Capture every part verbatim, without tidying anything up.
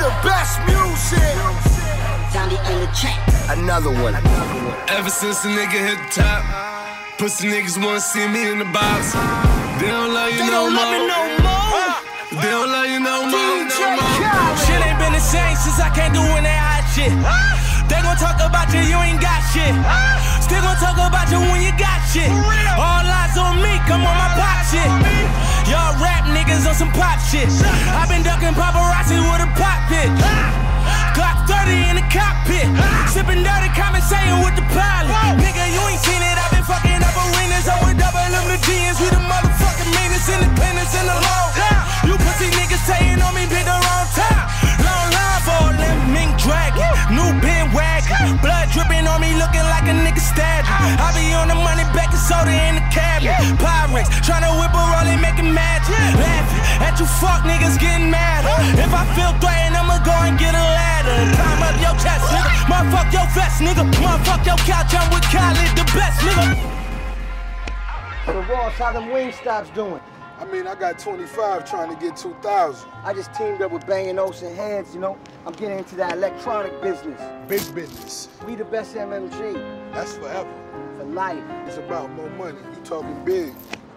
the best music. Sound it in the track. Another one. Ever since a nigga hit the top, pussy niggas wanna see me in the box. They don't love you They no don't love me more. no more. They don't love you no more. D J No more. Khaled. Shit ain't been the same since I can't do when they hot shit. They gon' talk about you, you ain't got shit. Still gon' talk about you when you got shit. All eyes on me, come on my pop shit. Y'all rap niggas on some pop shit. I been ducking paparazzi with a pop pit. Glock thirty in the cockpit. Sippin' dirty, conversating with the pilot. Nigga, you ain't seen it, I been fucking up arenas. I would double them the G's, we the motherfucking meanest in the cleanest in the law. You pussy niggas saying on me, pick the wrong time. Long line for all them mink dragon. New bin wagon. Blood dripping on me, looking like a nigga stabbed. I be on the money, baking soda in the cabinet. Pyrex, tryna whip a rollie, making magic. Laughing at you fuck niggas getting mad. If I feel threatened, I'ma go and get a ladder. Climb up your chest, nigga. Motherfuck your vest, nigga. Motherfuck your couch, I'm with Khaled, the best, nigga. So Ross, how them Wingstops doing? I mean, I got twenty-five trying to get two thousand. I just teamed up with Bang and Olsen Heads, you know. I'm getting into that electronic business. Big business. We the best M M G. That's forever. For life. It's about more money. You talking big.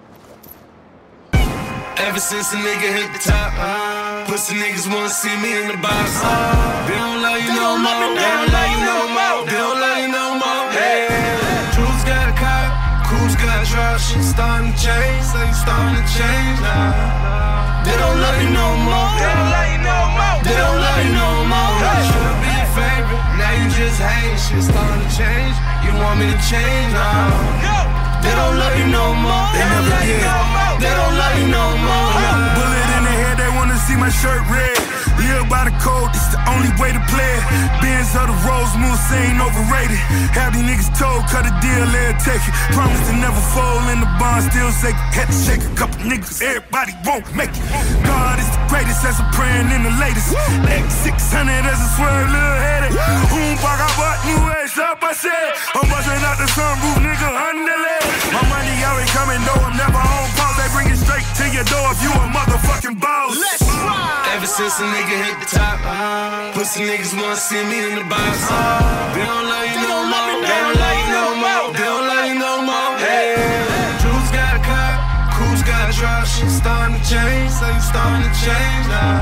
Ever since a nigga hit the top, pussy niggas wanna see me in the box. They don't love you no more. They don't love you no more. They don't love you no more. Hey, Drew's got a cop, Cool's got a drop. Shit starting to change, so you starting to change now. They don't love you no more. They don't love you no more. They don't love you no more. Should be your favorite, now you just hate. Shit starting to change. You want me to change now? They don't love you no more. They never did. They don't love you no more. Bullet in the head, they wanna see my shirt red. Live by the code, it's the only way to play it. Benz of the Rose Moose ain't overrated. Have these niggas told, cut a deal, let take it. Promise to never fold in the bond, still shake it. Had to shake a couple niggas, everybody won't make it. God is the greatest, as I'm praying in the latest. X six hundred as a swerve, little headed. Boom, fuck, I bought new ass up, I said. I'm busting out the sunroof, nigga, underlay. My money already coming, though I'm never on pause. They bring it straight to your door if you a motherfucking boss. Let's ride. Ever since a nigga hit the top, pussy niggas wanna see me in the box. They don't love you no more. They don't love you no more. They don't love you no more. Hey, Drew's got a cop, Cool's got a drop. Shit starting to change, so you starting to change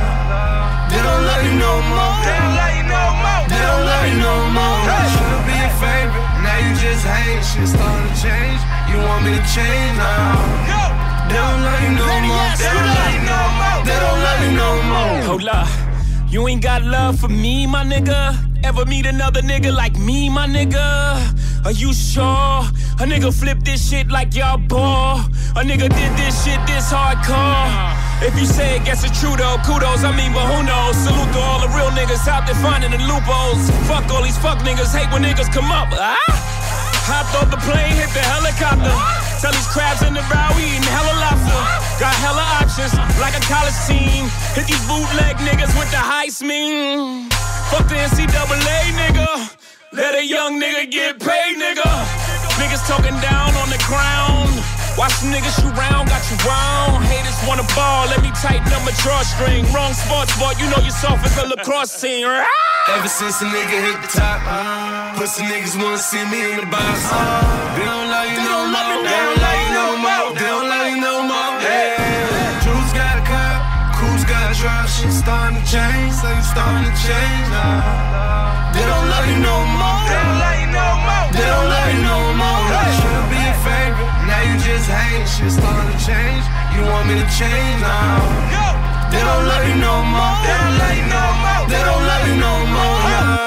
now. They don't love you no more. They don't love you no more. They don't love you no more. Should be your favorite, now you just hate. Shit starting to change. You want me to change now? They don't love you no more. They don't love you no more. They don't love you no more. Hold up, you ain't got love for me, my nigga. Ever meet another nigga like me, my nigga? Are you sure? A nigga flip this shit like y'all ball. A nigga did this shit this hardcore. If you say it, guess it's true though. Kudos, I mean, but who knows? Salute to all the real niggas out there finding the loopholes. Fuck all these fuck niggas, hate when niggas come up. Ah? Hopped off the plane, hit the helicopter. Tell these crabs in the bow, we eating hella lobster. Got hella options, like a college team. Hit these bootleg niggas with the heist mean. Fuck the N C double A, nigga. Let a young nigga get paid, nigga. Niggas talking down on the crown. Watch some niggas shoot round, got you wrong. Haters wanna ball, let me tighten up my drawstring. Wrong sports ball, you know you're soft as a lacrosse team. Ever since a nigga hit the top, pussy niggas wanna see me in the box. They don't love you no more. They don't love you no more. They don't love you no more. Hey, Drew's got a cop, Cool's got a drop. Shit starting to change, so you starting to change now. They don't love you no more. They don't love you no more. They don't love you no more. Should be your favorite, now you just hate. Shit starting to change. You want me to change now? They don't love you no more. They don't love you no more. They don't love you no more.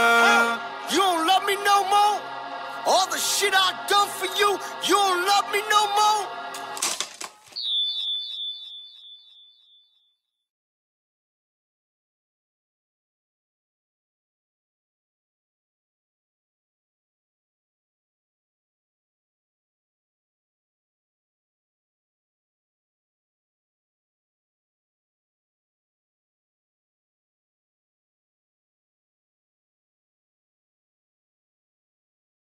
You don't love me no more. All the shit I done for you, you don't love me no more.